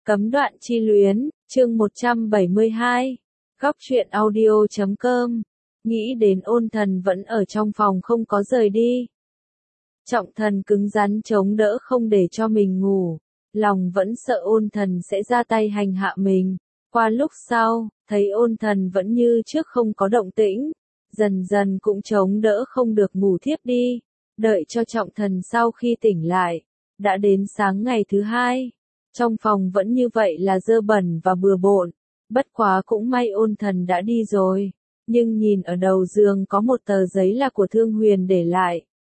Cấm đoạn chi luyến, chương 172. Góc truyện audio.com. Nghĩ đến Ôn Thần vẫn ở trong phòng không có rời đi. Trọng Thần cứng rắn chống đỡ không để cho mình ngủ, lòng vẫn sợ Ôn Thần sẽ ra tay hành hạ mình. Qua lúc sau, thấy Ôn Thần vẫn như trước không có động tĩnh, dần dần cũng chống đỡ không được ngủ thiếp đi. Đợi cho Trọng Thần sau khi tỉnh lại, đã đến sáng ngày thứ hai. Trong phòng vẫn như vậy là dơ bẩn và bừa bộn, bất quá cũng may Ôn Thần đã đi rồi, nhưng nhìn ở đầu giường có một tờ giấy là của Thương Huyền để lại.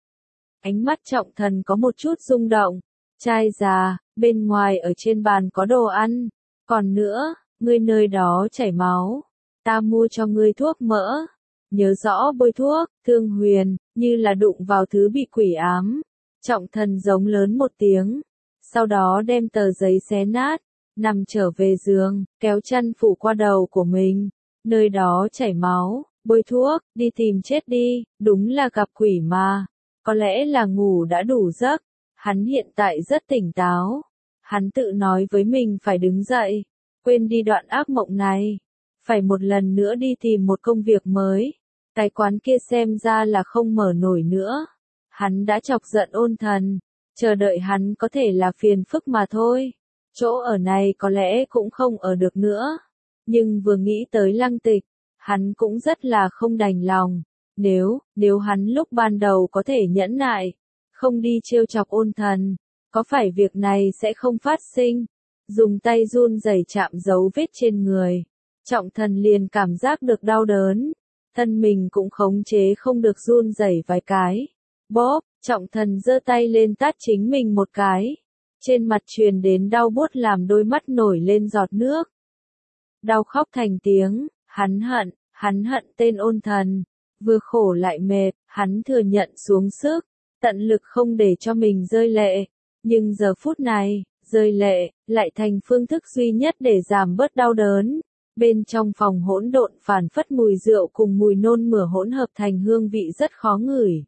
Ánh mắt Trọng Thần có một chút rung động, trai già, bên ngoài ở trên bàn có đồ ăn, còn nữa, ngươi nơi đó chảy máu, ta mua cho ngươi thuốc mỡ, nhớ rõ bôi thuốc. Thương Huyền, như là đụng vào thứ bị quỷ ám, Trọng Thần giống lớn một tiếng. Sau đó đem tờ giấy xé nát, nằm trở về giường, kéo chăn phủ qua đầu của mình. Nơi đó chảy máu, bôi thuốc, đi tìm chết đi, đúng là gặp quỷ mà. Có lẽ là ngủ đã đủ giấc, hắn hiện tại rất tỉnh táo. Hắn tự nói với mình phải đứng dậy, quên đi đoạn ác mộng này. Phải một lần nữa đi tìm một công việc mới. Cái quán kia xem ra là không mở nổi nữa. Hắn đã chọc giận Ôn Thần. Chờ đợi hắn có thể là phiền phức mà thôi. Chỗ ở này có lẽ cũng không ở được nữa. Nhưng vừa nghĩ tới Lăng Tịch, hắn cũng rất là không đành lòng. Nếu hắn lúc ban đầu có thể nhẫn nại, không đi trêu chọc Ôn Thần, có phải việc này sẽ không phát sinh? Dùng tay run rẩy chạm dấu vết trên người, Trọng Thần liền cảm giác được đau đớn. Thân mình cũng khống chế không được run rẩy vài cái. Bóp, Trọng Thần giơ tay lên tát chính mình một cái. Trên mặt truyền đến đau buốt làm đôi mắt nổi lên giọt nước. Đau khóc thành tiếng, hắn hận tên Ôn Thần. Vừa khổ lại mệt, hắn thừa nhận xuống sức, tận lực không để cho mình rơi lệ. Nhưng giờ phút này, rơi lệ, lại thành phương thức duy nhất để giảm bớt đau đớn. Bên trong phòng hỗn độn phảng phất mùi rượu cùng mùi nôn mửa hỗn hợp thành hương vị rất khó ngửi.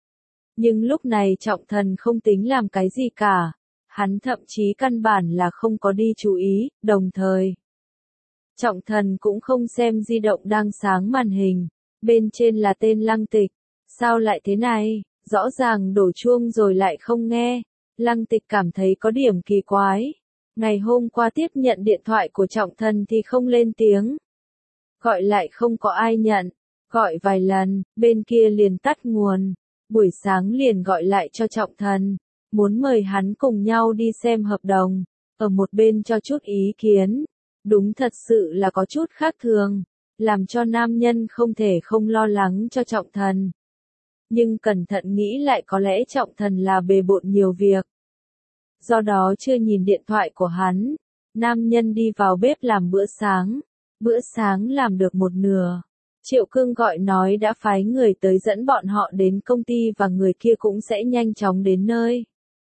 Nhưng lúc này Trọng Thần không tính làm cái gì cả, hắn thậm chí căn bản là không có đi chú ý, đồng thời. Trọng Thần cũng không xem di động đang sáng màn hình, bên trên là tên Lăng Tịch, sao lại thế này, rõ ràng đổ chuông rồi lại không nghe. Lăng Tịch cảm thấy có điểm kỳ quái, ngày hôm qua tiếp nhận điện thoại của Trọng Thần thì không lên tiếng. Gọi lại không có ai nhận, gọi vài lần, bên kia liền tắt nguồn. Buổi sáng liền gọi lại cho Trọng Thần, muốn mời hắn cùng nhau đi xem hợp đồng, ở một bên cho chút ý kiến. Đúng thật sự là có chút khác thường, làm cho nam nhân không thể không lo lắng cho Trọng Thần. Nhưng cẩn thận nghĩ lại có lẽ Trọng Thần là bề bộn nhiều việc. Do đó chưa nhìn điện thoại của hắn, nam nhân đi vào bếp làm bữa sáng làm được một nửa. Triệu Cương gọi nói đã phái người tới dẫn bọn họ đến công ty và người kia cũng sẽ nhanh chóng đến nơi.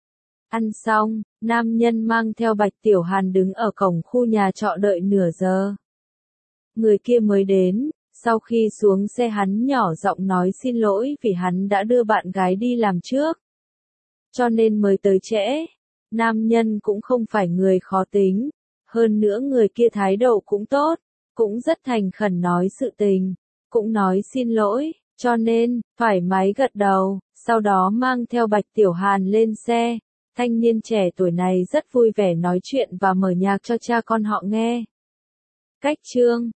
Ăn xong, nam nhân mang theo Bạch Tiểu Hàn đứng ở cổng khu nhà trọ đợi nửa giờ. Người kia mới đến, sau khi xuống xe hắn nhỏ giọng nói xin lỗi vì hắn đã đưa bạn gái đi làm trước. Cho nên mới tới trễ. Nam nhân cũng không phải người khó tính. Hơn nữa người kia thái độ cũng tốt, cũng rất thành khẩn nói sự tình, cũng nói xin lỗi, cho nên, thoải mái gật đầu, sau đó mang theo Bạch Tiểu Hàn lên xe. Thanh niên trẻ tuổi này rất vui vẻ nói chuyện và mở nhạc cho cha con họ nghe. Cách chương